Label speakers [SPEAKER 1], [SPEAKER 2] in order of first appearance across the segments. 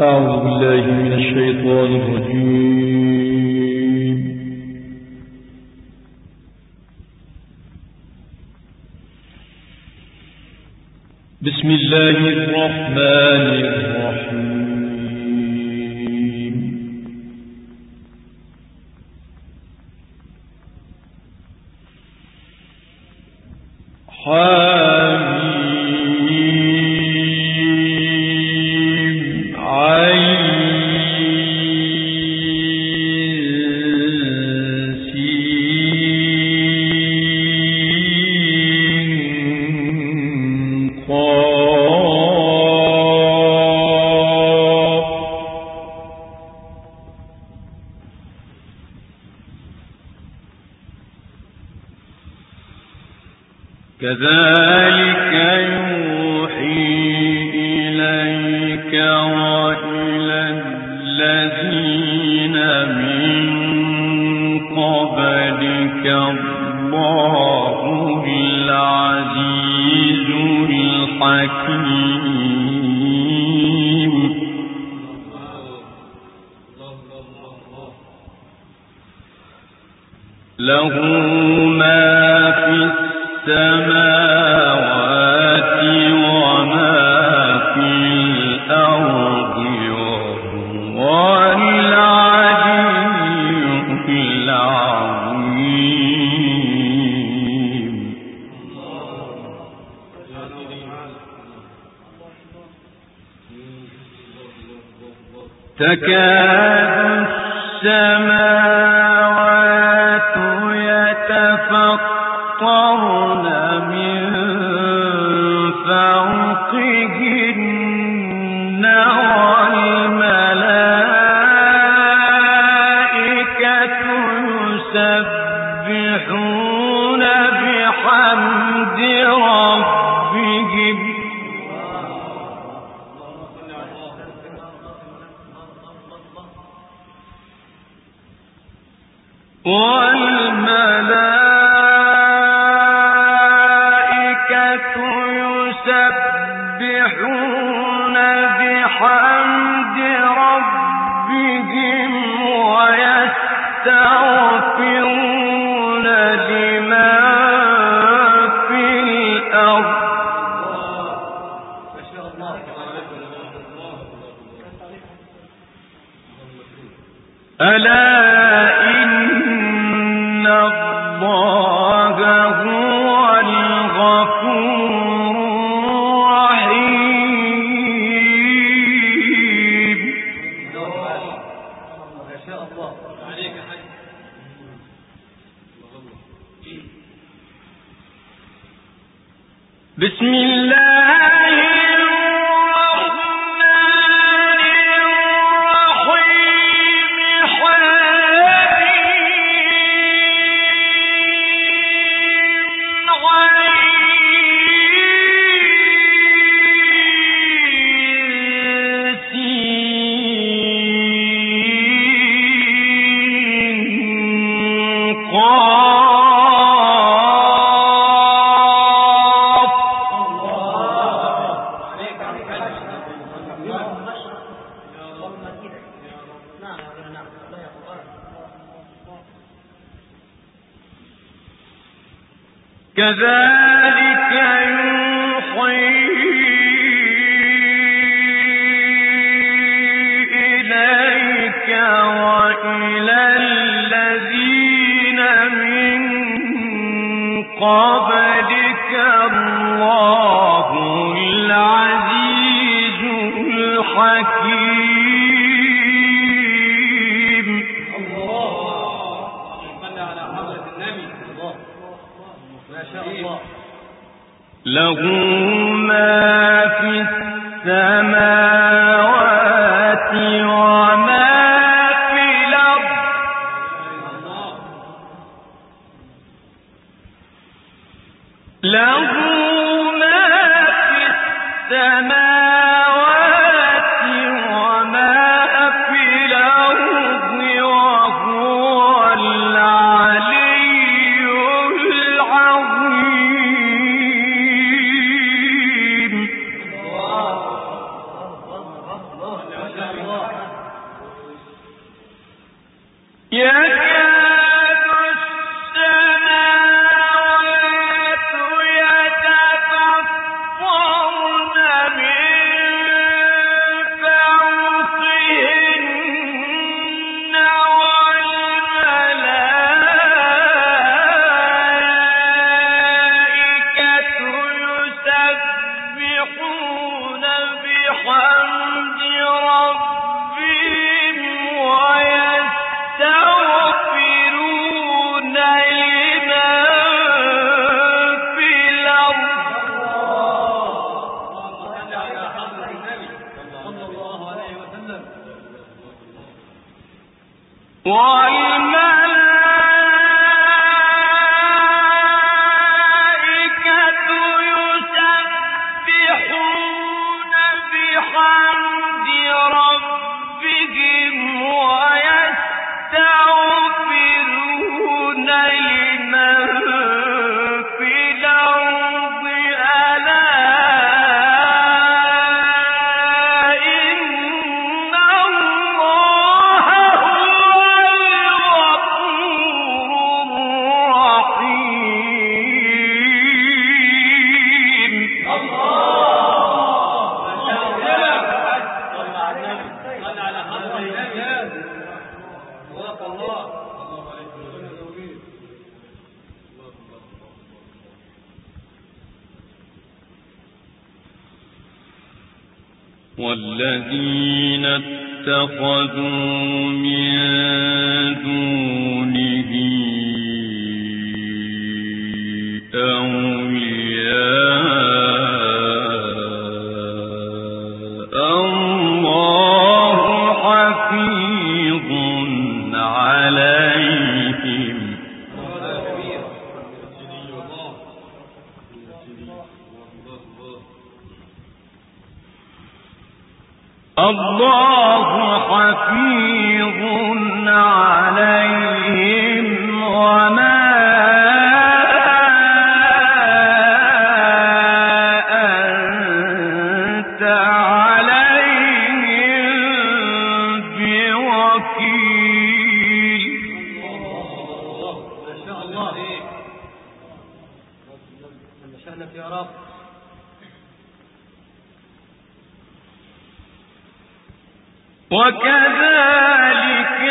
[SPEAKER 1] أعوذ بالله من الشيطان الرجيم. بسم الله الرحمن الرحيم. كذلك يوحي إليك وإلى الذين من قبلك الله العزيز الحكيم. له ما في السماوات وما في الأرض وهو العلي العظيم. تكاد السماوات يتفطرن من فوقهن والملائكة يسبحون بحمد ربهم ويستغفرون لمن في الأرض. ألا إن الله هو الغفور الرحيم. بسم الله كذلك يوحي إليك وإلى الذين من قبلك الله العزيز الحكيم. له ما في السماوات وما في الأرض. له ما في السماوات وما في الأرض وهو العلي العظيم. والذين اتخذوا من دونه أولياء الله حفيظ عليهم الله حفيظ عليهم وما أنت عليهم بوكيل.
[SPEAKER 2] ما شاء الله ما شأنك يا رب.
[SPEAKER 1] وكذلك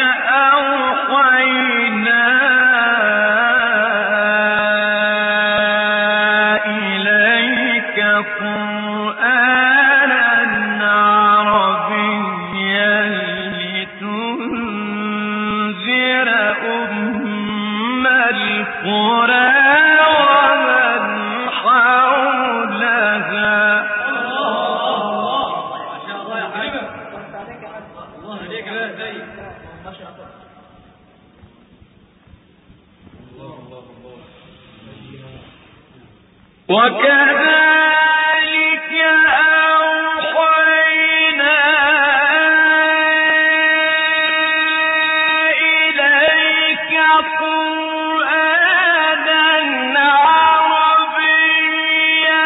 [SPEAKER 1] أوحينا إليك قرآنا عربيا لتنذر أم القرى ومن حولها. وكذلك أوحينا إليك قرآنا عربيا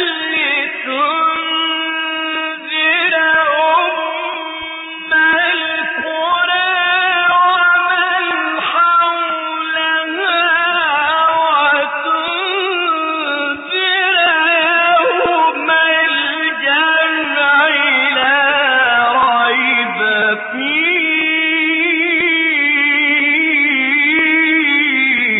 [SPEAKER 1] لتنذر أم القرى ومن حولها يوم الجمع لا ريب فيه.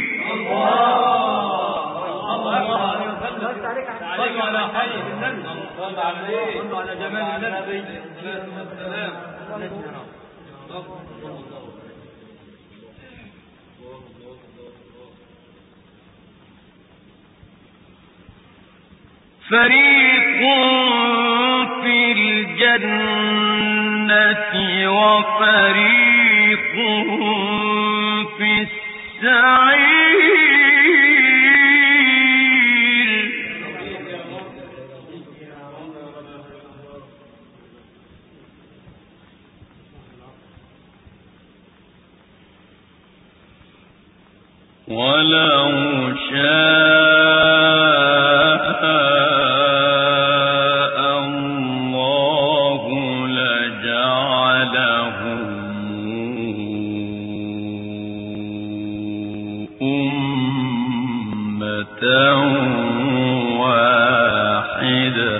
[SPEAKER 2] على جمال النبي.
[SPEAKER 1] فريق في الجنة وفريق في السعير. ولو شاء الله لجعل واحدة.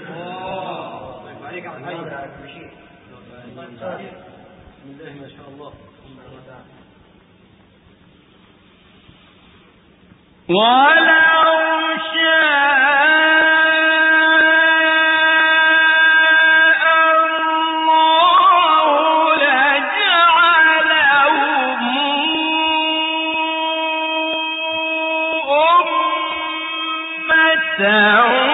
[SPEAKER 1] ولو شاء الله لجعلهم أمة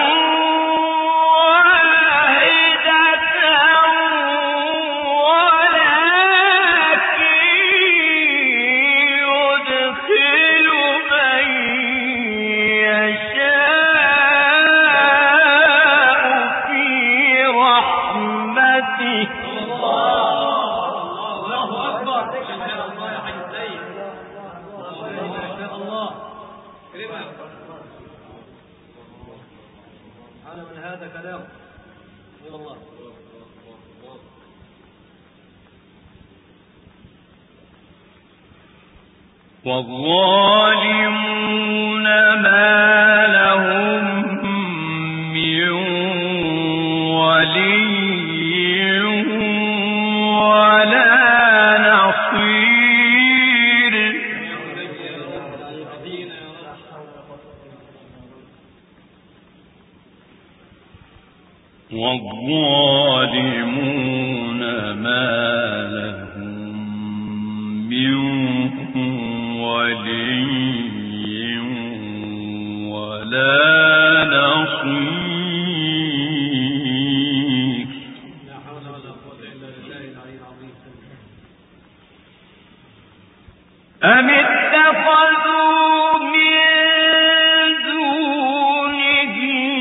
[SPEAKER 1] والظالمون ما لهم من ولي ولا نصير. والظالمون ما لهم من ولي ولا نصير.
[SPEAKER 2] لا حول ولا قوة إلا بالله العلي العظيم.
[SPEAKER 1] أم اتخذوا من دونه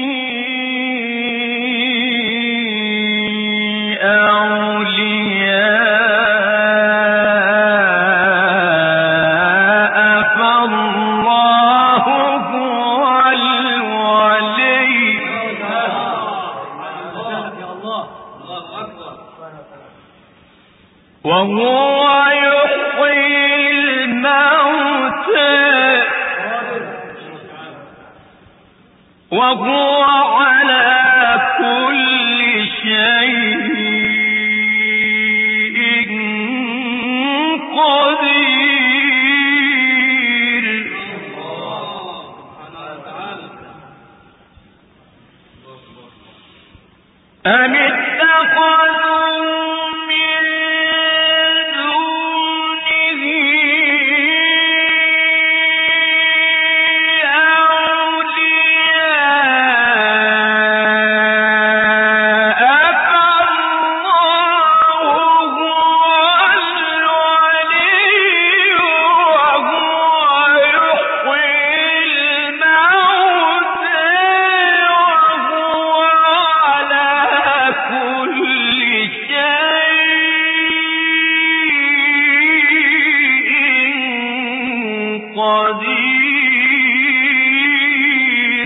[SPEAKER 1] أولياء فالله هو الولي. وهو يحيي الموتى وهو على كل شيء قدير. أم اتخذوا من دونه أولياء فالله هو الولي وهو يحيي الموتى وهو على كل شيء قدير.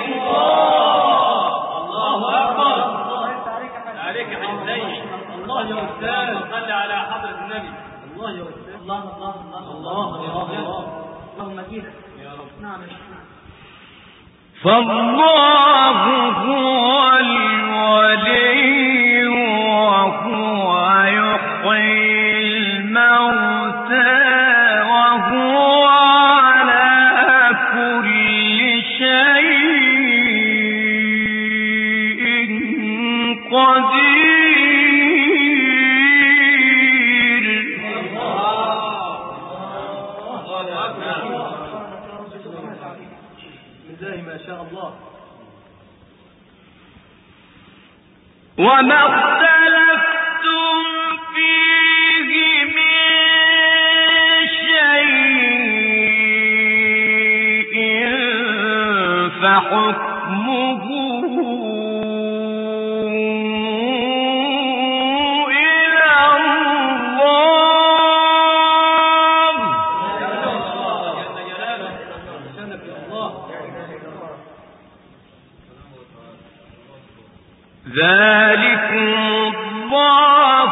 [SPEAKER 2] الله أكبر. عليك حسين. الله يا أستاذ صل على حضرة النبي. الله يا أستاذ. الله الله الله الله اللهم جينا يا رب. نعم.
[SPEAKER 1] فالله هو الولي وهو يحيي الموتى وهو على كل شيء قدير.
[SPEAKER 2] بالله ما شاء الله.
[SPEAKER 1] وما اختلفتم فيه من شيء فحكمه إلى الله. ذلكم الله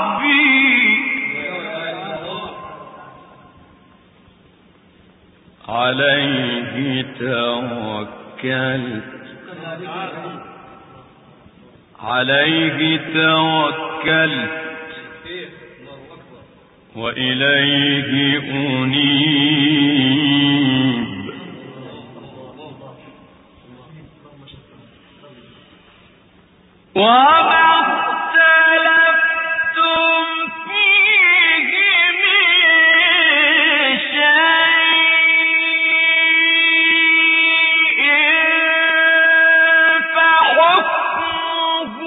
[SPEAKER 1] ربي عليه توكلت وإليه أنيب وما اختلفتم فيه من شيء فحكمه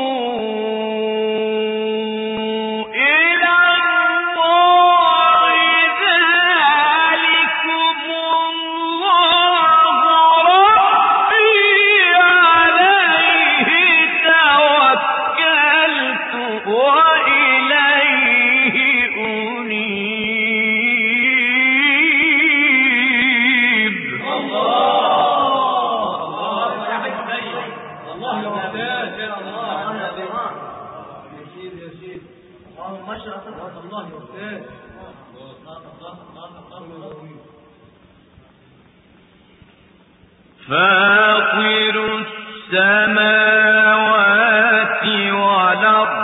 [SPEAKER 1] إلى الله ذلكم الله ربي عليه توكلت وإليه أنيب
[SPEAKER 2] الله يا حي الله يا ولاد يا الله يا سيدي يا سيدي اللهم اشرف الله يا ولاد
[SPEAKER 1] فاطر السماوات والأرض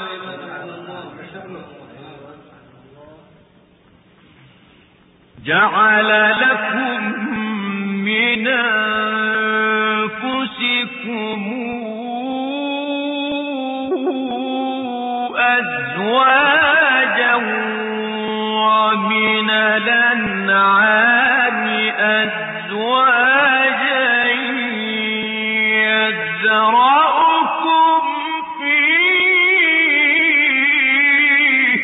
[SPEAKER 1] جعل لكم من أنفسكم أزواجا ومن الأنعام أزواجا يذرأكم فيه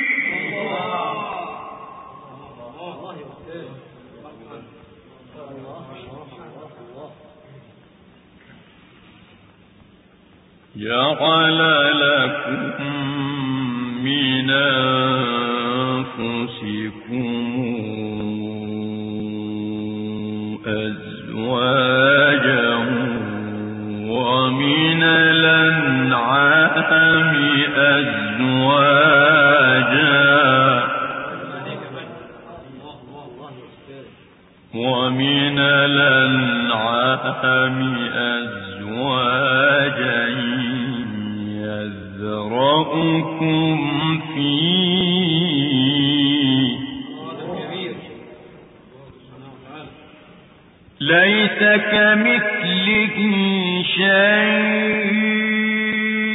[SPEAKER 1] جعل لكم من أنفسكم أزواجا ومن الأنعام أزواجا يذرأكم فيه ليس كمثله شيء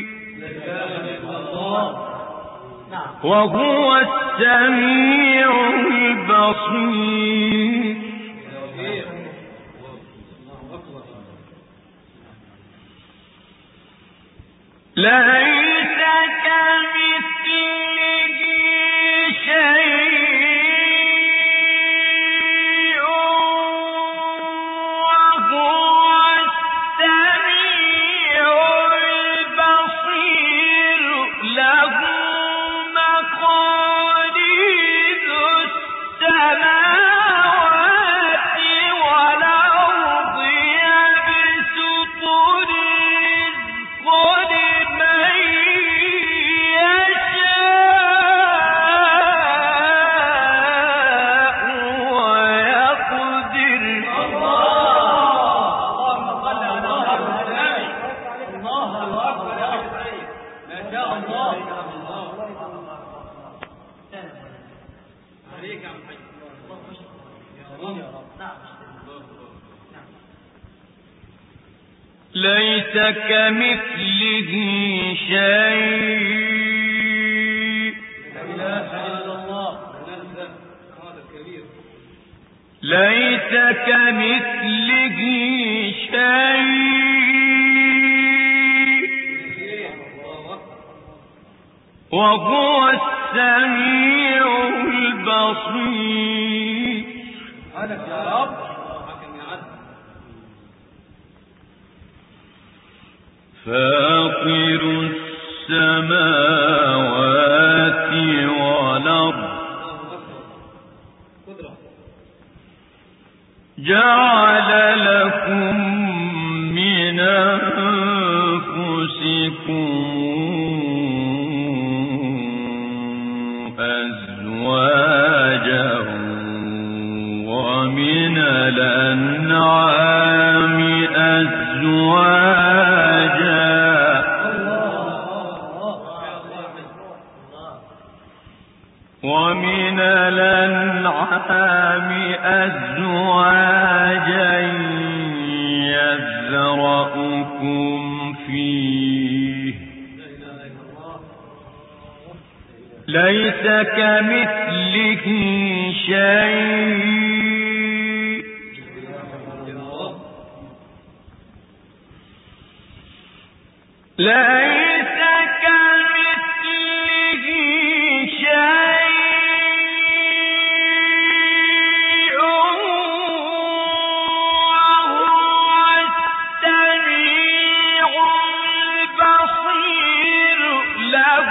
[SPEAKER 1] وهو السميع البصير ليس كمثله شيء وهو السميع البصير له مقاليد السماوات والأرض يبسط الرزق لمن يشاء ويقدر
[SPEAKER 2] اللهم صل على الله اكبر يا حي ما شاء الله عليك يا عم حي يا رب
[SPEAKER 1] ليس كمثله شيء
[SPEAKER 2] لا اله الا الله هذا كبير
[SPEAKER 1] ليس كمثله شيء وهو السميع البصير
[SPEAKER 2] سبحانك يا رب حكم يا عدل
[SPEAKER 1] فاطر السماوات والأرض جعل لكم من أنفسكم أزواجا ومن ومن الأنعام أزواجا يذرأكم فيه ليس كمثله شيء ليس كمثله شيء وهو السميع البصير له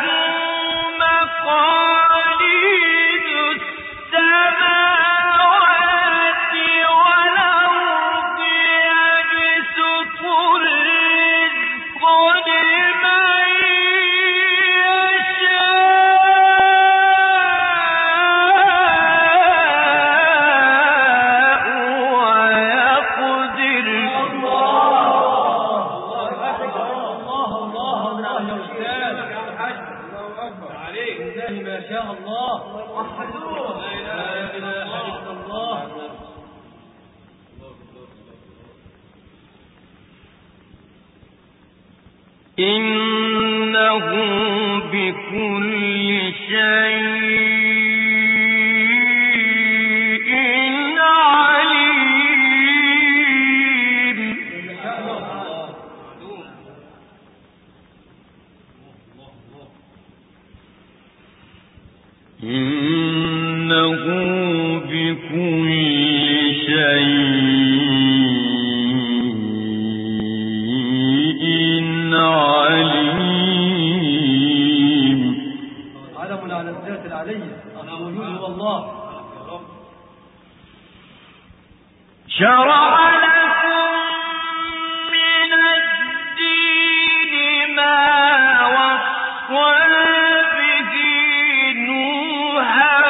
[SPEAKER 1] مقاليد السماوات والأرض يبسط الرزق لمن يشاء ويقدر
[SPEAKER 2] ما شاء الله وحدوه لا إله إلا الله
[SPEAKER 1] إنه بكل شيء عليم إنه بكل شيء عليم
[SPEAKER 2] علم على الذات العلية الوجود هو الله
[SPEAKER 1] شرع لكم من الدين ما وصى به نوحا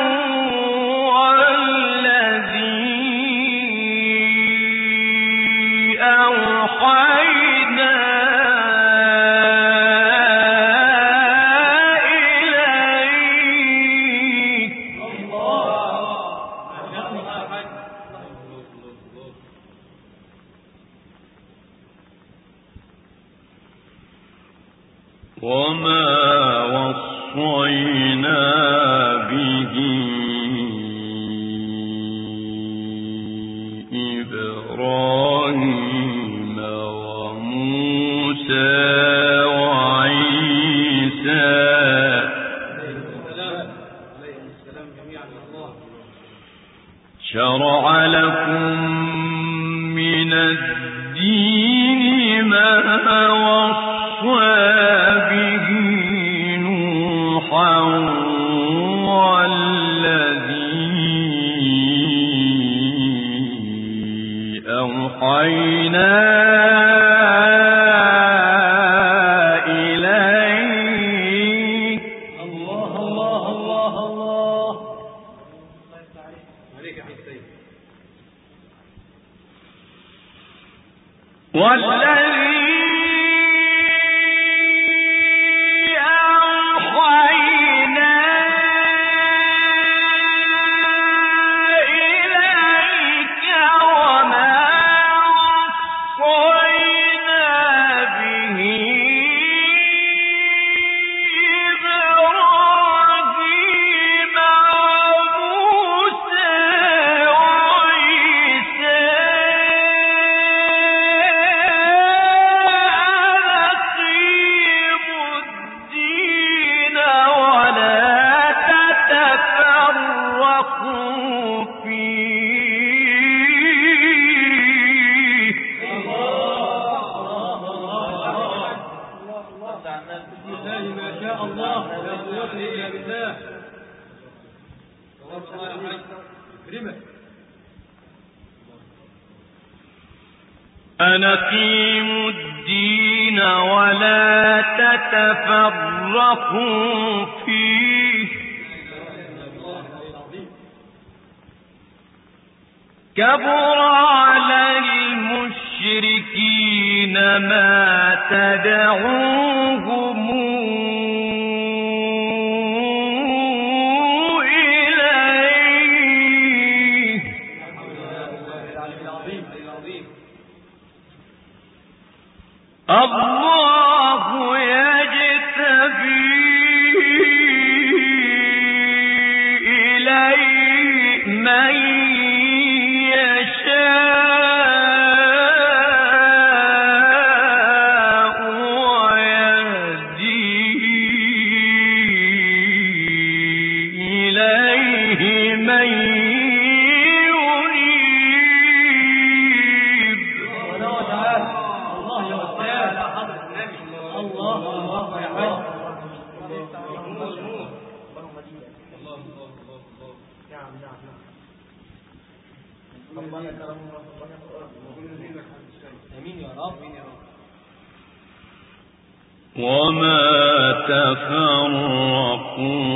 [SPEAKER 1] والذي أوحينا إليك وما وصينا به إبراهيم وموسى وعيسى شرع لكم من الدين ما وصى به نوحا والذي أوحينا إليك
[SPEAKER 2] الله الله الله الله عليك يا حسين
[SPEAKER 1] والذي أوحينا إليك وما وصينا به إبراهيم وموسى وعيسى أقيموا الدين ولا تتفرقوا فيه
[SPEAKER 2] ما شاء الله لا قوة إلا بالله كريمة
[SPEAKER 1] أن أقيموا الدين ولا تتفرقوا فيه كبر على المشركين ما تدعوهم وما تفرقوا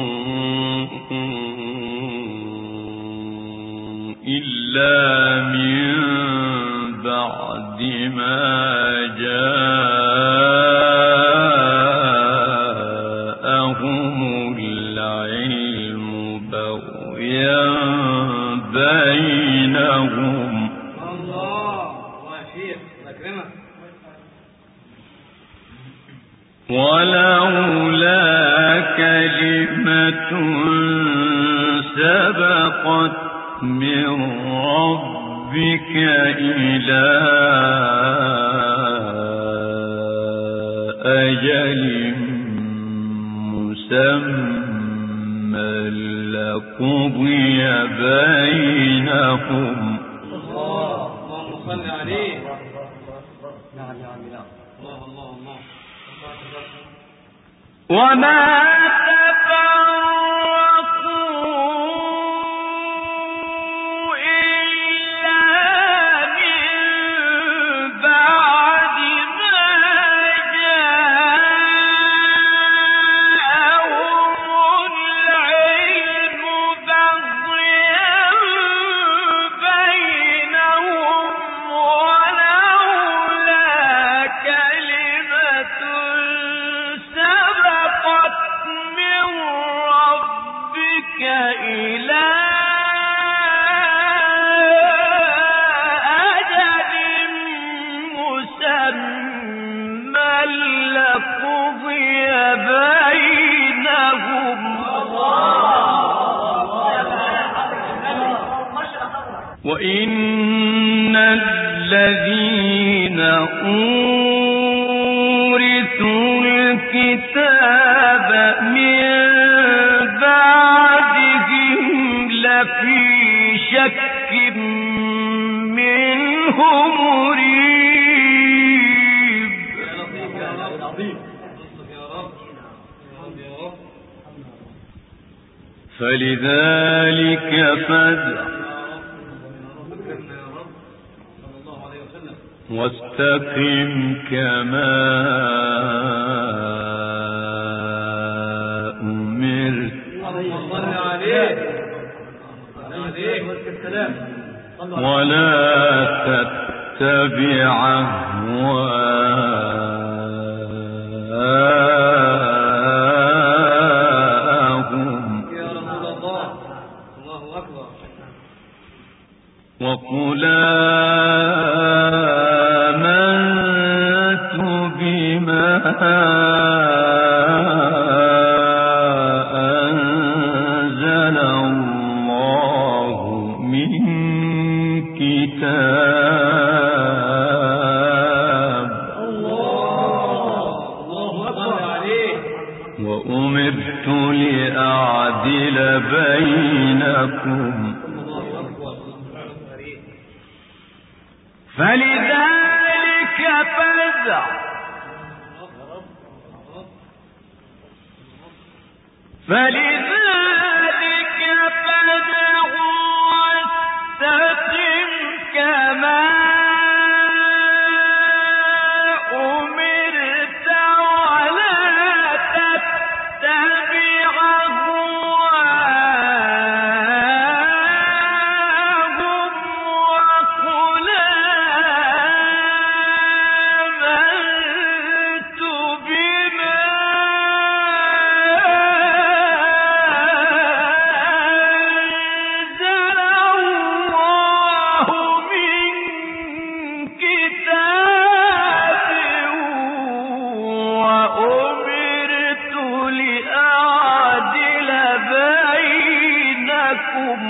[SPEAKER 1] إلا من بعد ما جاءهم العلم بغيا بينهم. ولولا كلمة سبقت من ربك إلى أجل مسمى لقضي بينهم.
[SPEAKER 2] اللهم صل عليه.
[SPEAKER 1] وما وإن الذين أورثوا الكتاب من بعدهم لفي شك منه مريب. فلذلك فادع واستقم كما أمرت ولا تتبع أهواءهم وقل آمنت بما أنزل الله من كتاب وأمرت لأعدل بينكم فلذلك فادع واستقم كما أمرت ولا تتبع أهواءهم وقل آمنت بما أنزل الله من كتاب وأمرت لأعدل بينكم.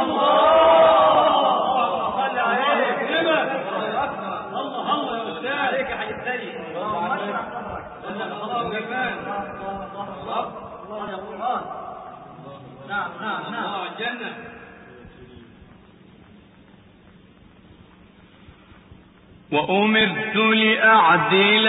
[SPEAKER 1] وأمرت لأعدل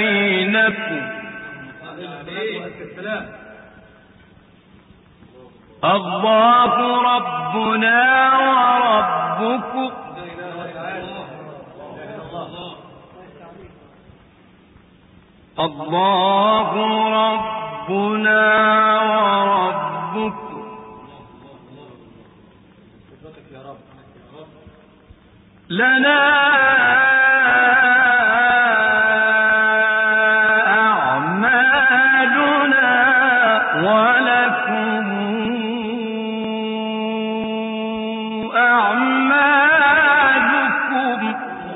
[SPEAKER 1] بينكم الله ربنا وربكم الله ربنا وربكم لنا أعمالنا ولكم أعمالكم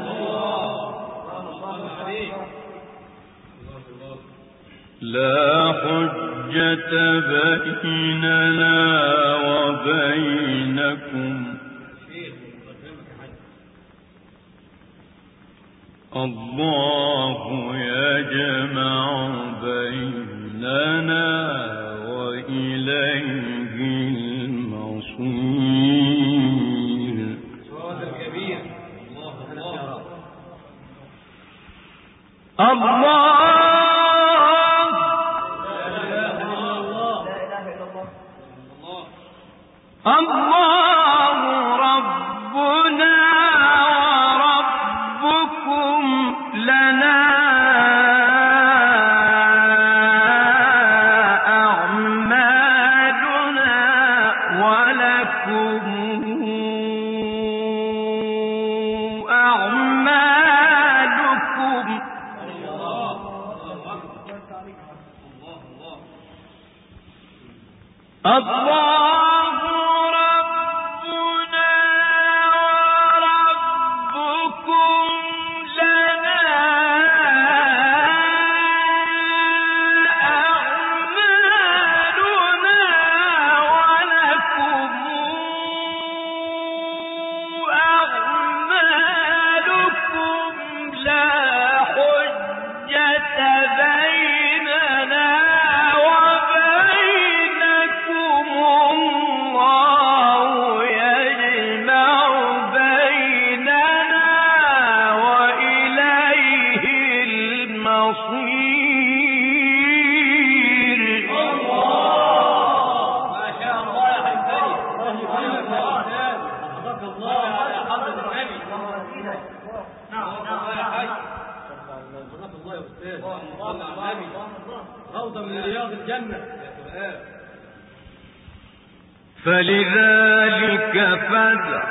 [SPEAKER 1] لا حجة بيننا وبينكم الله يجمع بيننا وإليه المصير. الله الله ربنا وربكم لنا أعمالنا ولكم أعمالكم الله ربنا وربكم لنا أعمالنا ولكم أعمالكم لا حجة بيننا وبينكم الله يجمع بيننا وإليه المصير.
[SPEAKER 2] ما شاء الله يا حبيبي. حفظك الله على حضرة النبي. نعم يا حاج. حفظك الله يا أستاذ. صلى على النبي. روضة من رياض الجنة.
[SPEAKER 1] فلذلك فادع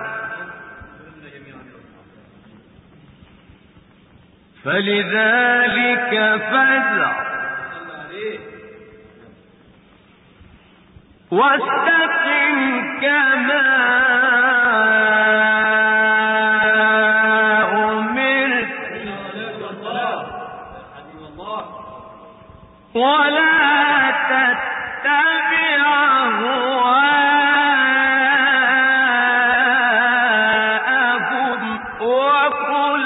[SPEAKER 1] واستقم كما أمرت ولا تتبع أهواءهم وقل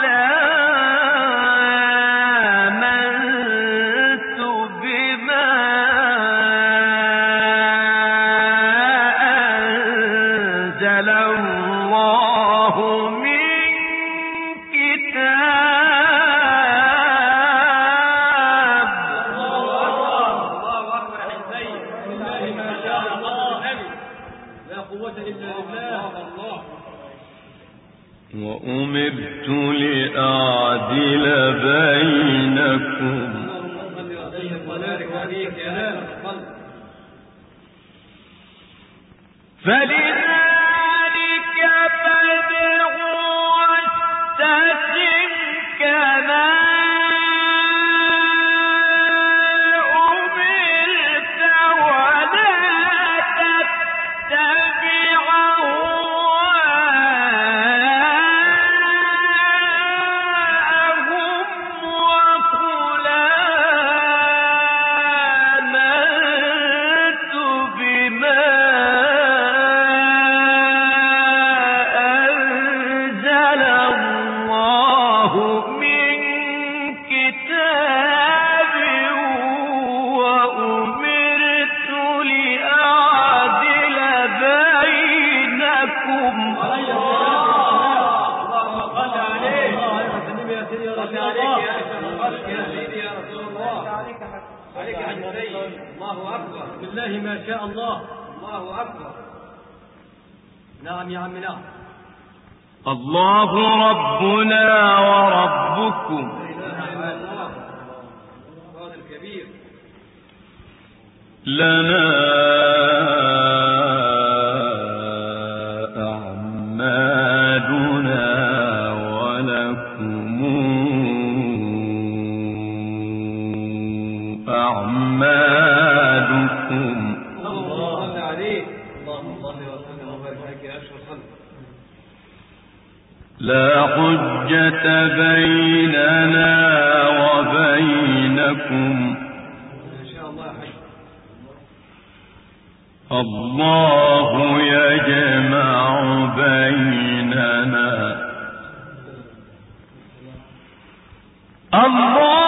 [SPEAKER 1] آمنت بما أنزل الله من كتاب.
[SPEAKER 2] الله أكبر يا حبيبي. ما شاء الله. لا قوة إلا بالله. الله.
[SPEAKER 1] وأمرت لأعدل بينكم فلذلك فادع واستقم كما أمرت ولا تتبع أهواءهم وقل آمنت بما أنزل الله من كتاب وأمرت لأعدل بينكم.
[SPEAKER 2] اللهم صل عليه. صل عليك يا أشرف يا سيدي يا رسول الله. عليك يا حبيبي. الله أكبر. بالله ما شاء الله. الله أكبر. نعم يا عم نعم.
[SPEAKER 1] الله ربنا وربكم لنا أعمالنا ولكم أعمالكم.
[SPEAKER 2] الله عليك. اللهم صل وسلم وبارك عليك يا أشرف الخلق.
[SPEAKER 1] لا حجة بيننا وبينكم.
[SPEAKER 2] إن شاء الله يا حي.
[SPEAKER 1] الله يجمع بيننا. الله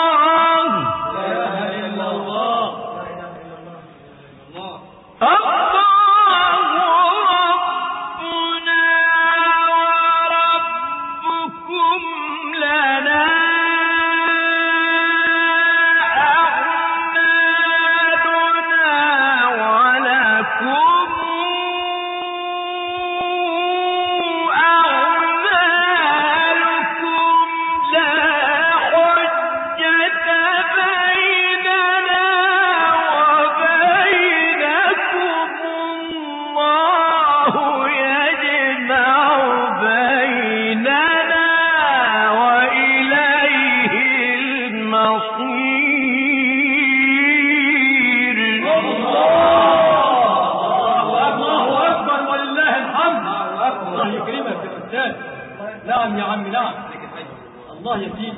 [SPEAKER 2] نعم يا عم نعم. الله يزيد.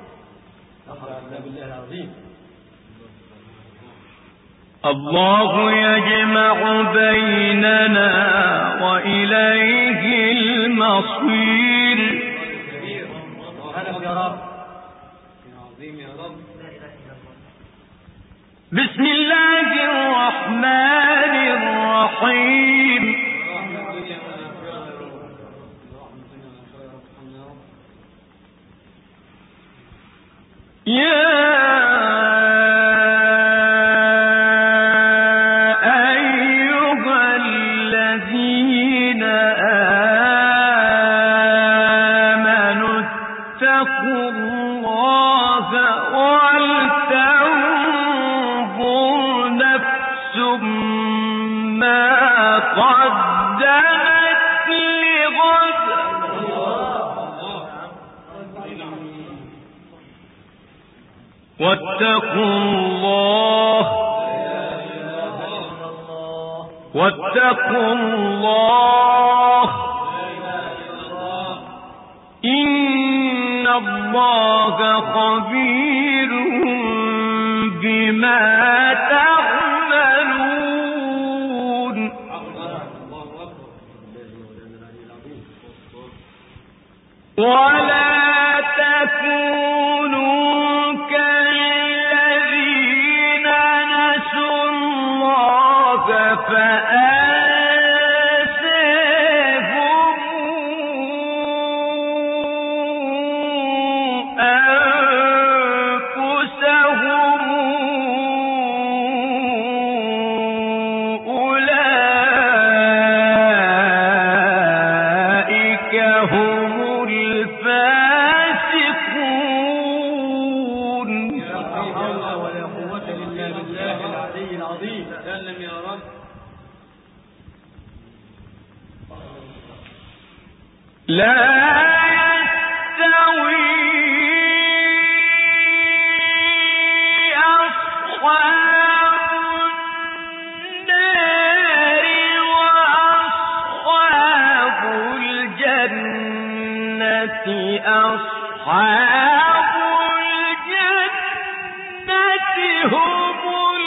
[SPEAKER 2] بالله العظيم.
[SPEAKER 1] الله يجمع بيننا وإليه المصير.
[SPEAKER 2] يا رب يا عظيم يا رب.
[SPEAKER 1] بسم الله الرحمن الرحيم. يا أيها الذين آمنوا اتقوا الله ولتنظر نفس ما قدمت لغد. واتقوا الله إن الله خبير بما تعملون. ولا تكونوا كالذين نسوا الله فأنساهم أنفسهم. أولئك هم الفاسقون.
[SPEAKER 2] لا حول ولا قوة إلا بالله العلي العظيم. سلم يا رب.
[SPEAKER 1] لا يستوي أصحاب النار وأصحاب الجنة. أصحاب الجنة هم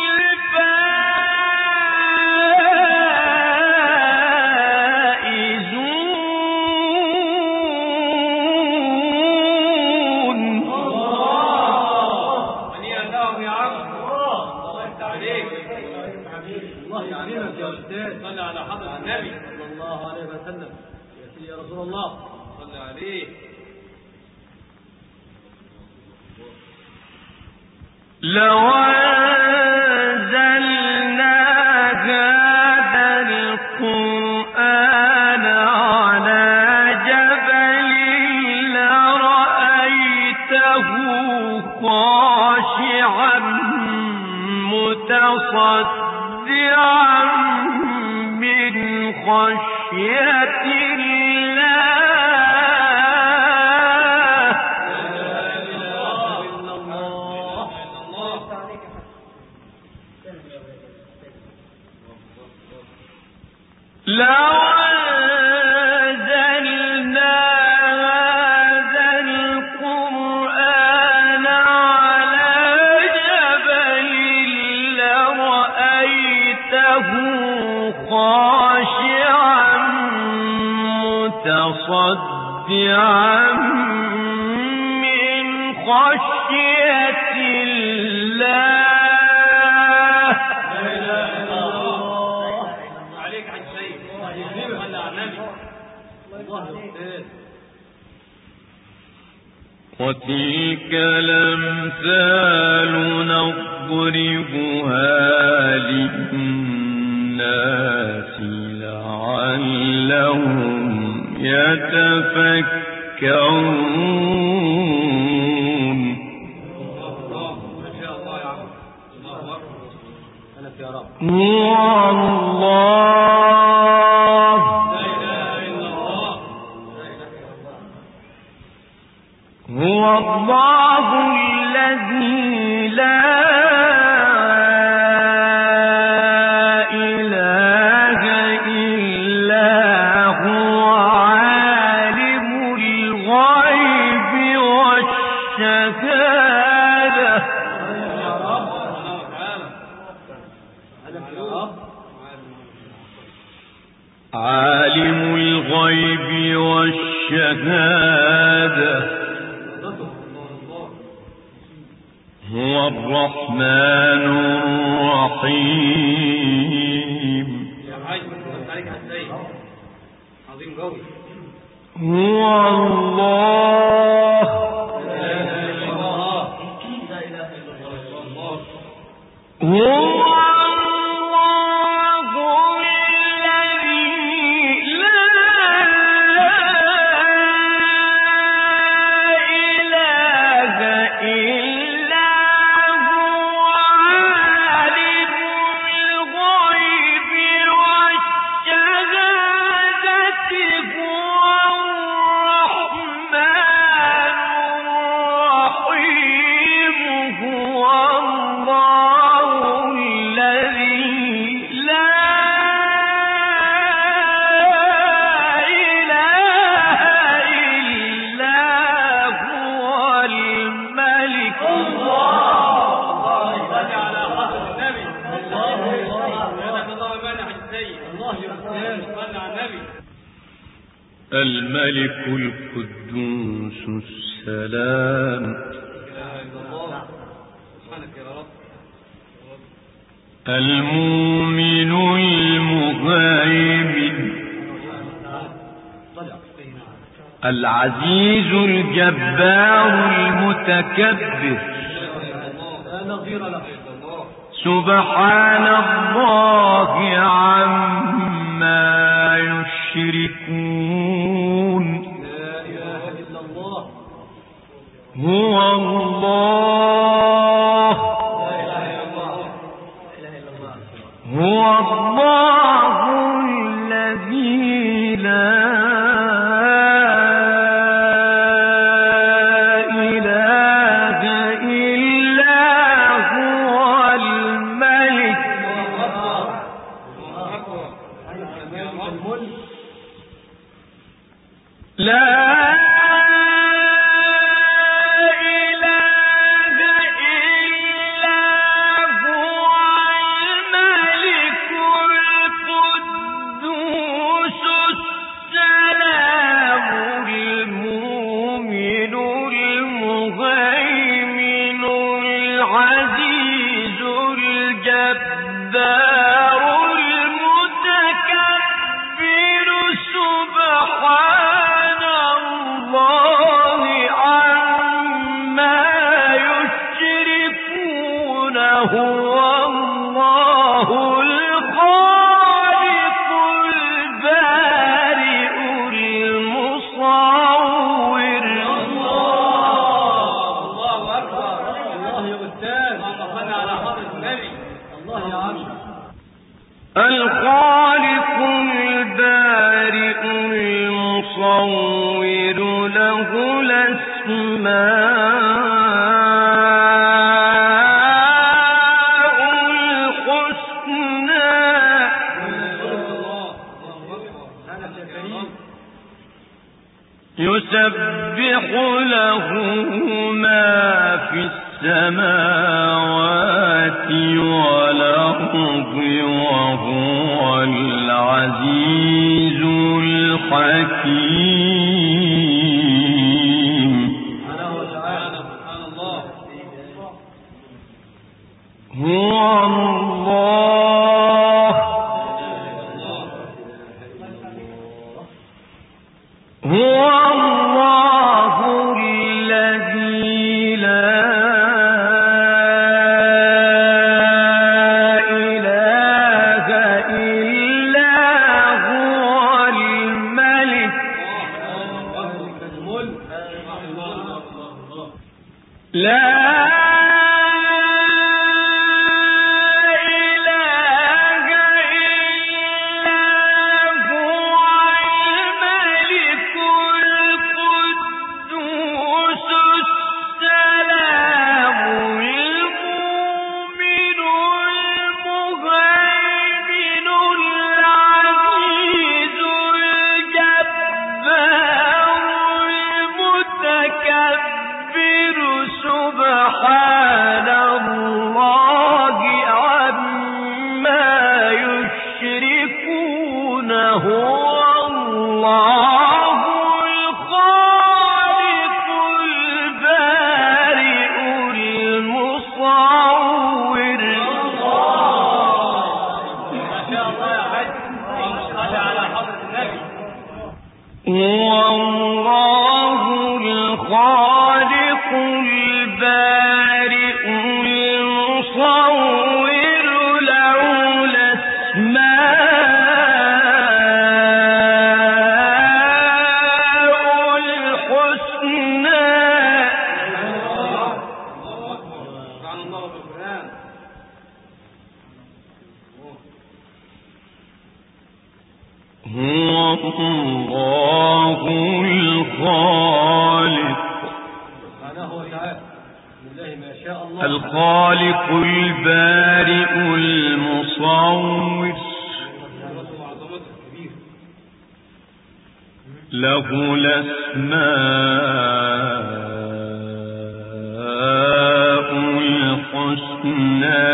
[SPEAKER 1] الفائزون.
[SPEAKER 2] الله يعلمك يا أستاذ. صلى على حضرة النبي صلى الله عليه وسلم. يا سيدي يا رسول الله صلى عليه.
[SPEAKER 1] لو أنزلنا هذا متصدعا من خشية لو أنزلنا هذا القرآن على جبل لرأيته خاشعا متصدعا من خشية الله. وتلك الأمثال نضربها للناس لعلهم يتفكرون. هو الله هو الله الذي لا إله إلا هو عالم الغيب والشهادة. عالم الغيب والشهادة هو الرحمن الرحيم. هو الله هو الملك القدوس السلام المؤمن المهيمن العزيز الجبار المتكبر سبحان الله عما يشركون. هو الله هو الله الذي لا إله إلا هو الملك لا الخالق البارئ المصور له الأسماء الحسنى يسبح له ما في السماوات والأرض وهو العزيز الحكيم. هو الله الذي لا إله إلا هو الملك لا سبحان الله عما يشركون. هو الله الخالق البارئ المصور.
[SPEAKER 2] ما شاء الله يا حاج، صلى على حضرة النبي.
[SPEAKER 1] هو الله الخالق البارئ المصور له الأسماء الحسنى. هو الله الخالق البارئ المصور له الأسماء الحسنى.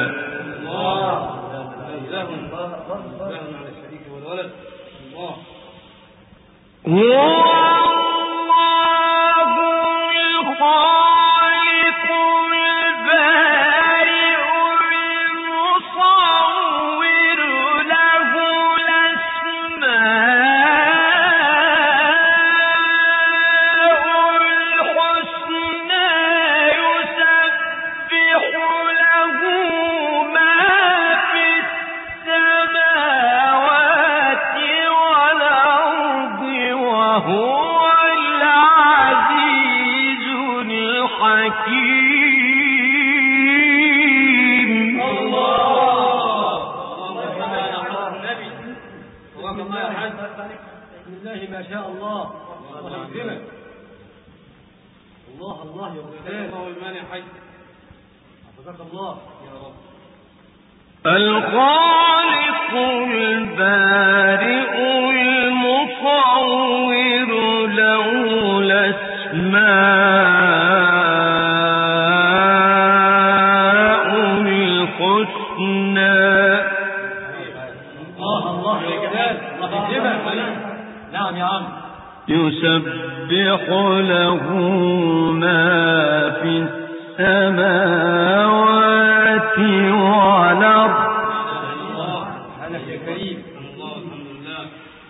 [SPEAKER 2] ما شاء الله. الله يكرمك. الله يا أستاذ. الله المانع حي. حفظك الله يا رب.
[SPEAKER 1] الخالق البارئ المصور له الأسماء الحسنى.
[SPEAKER 2] الله يا جلال. الله يكرمك. نعم يا عم.
[SPEAKER 1] يسبح له ما في السماوات والأرض.
[SPEAKER 2] أنا يا كريم. الله الحمد لله.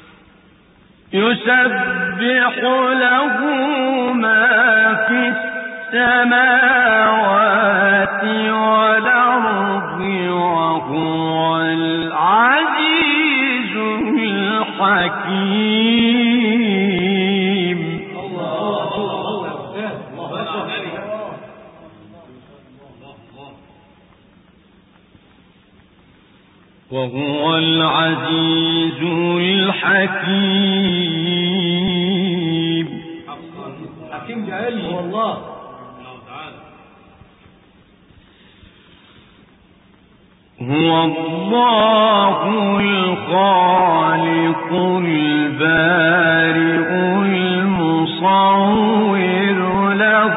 [SPEAKER 1] يسبح له ما في السماوات والأرض وهو العزيز الحكيم. وهو العزيز الحكيم.
[SPEAKER 2] حكيم بعلمه والله.
[SPEAKER 1] هو الله الخالق البارئ المصور له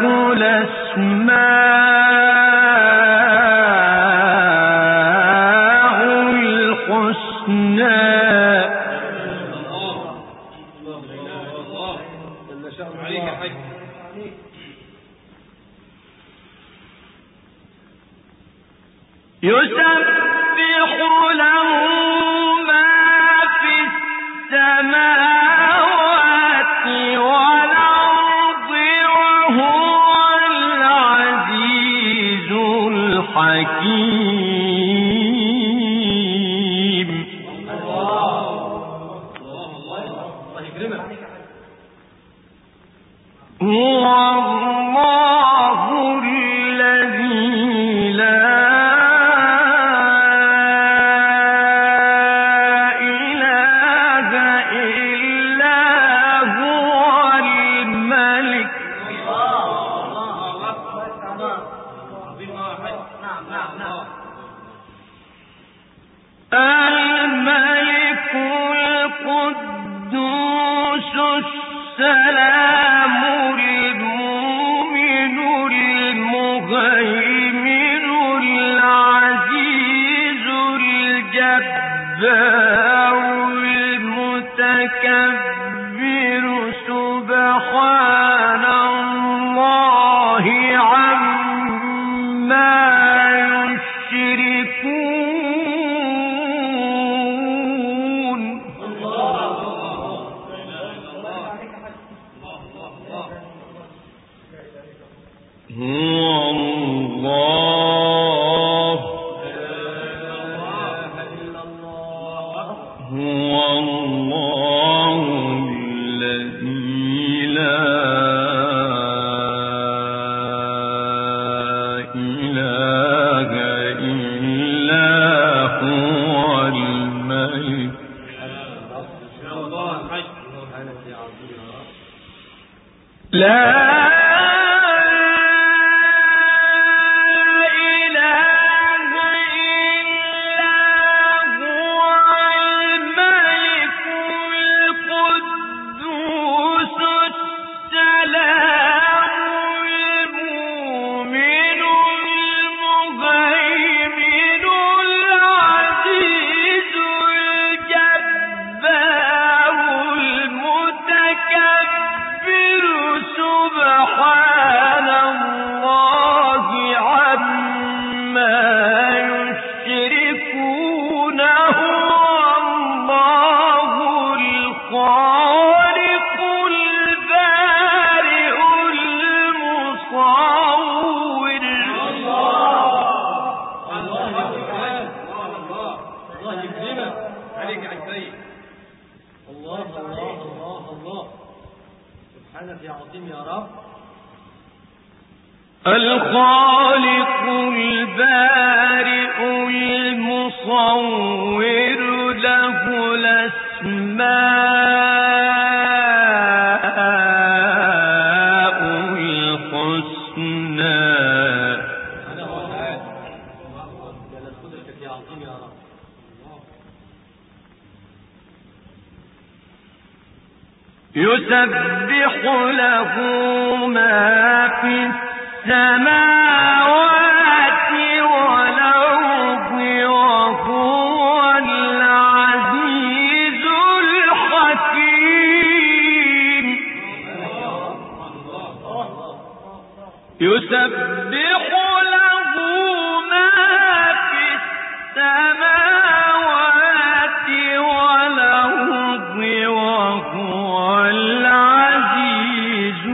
[SPEAKER 1] الأسماء الحسنى. يسبح له ما في السماوات والأرض وهو العزيز الحكيم. هو الله الذي لا الملك القدوس السلام المؤمن المهيمن العزيز الجبار المتكبر سبحان الله عما يشركون. هو الله الذي لا إله إلا هو الملك. لا الخالق البارئ المصور له الأسماء الحسنى. يسبح له ما في السماوات والأرض وهو العزيز الحكيم. يسبح له ما في السماوات والأرض وهو العزيز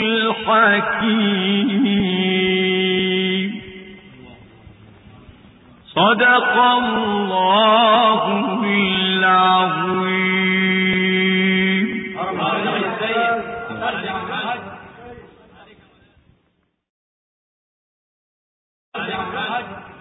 [SPEAKER 1] الحكيم. صدق الله العظيم.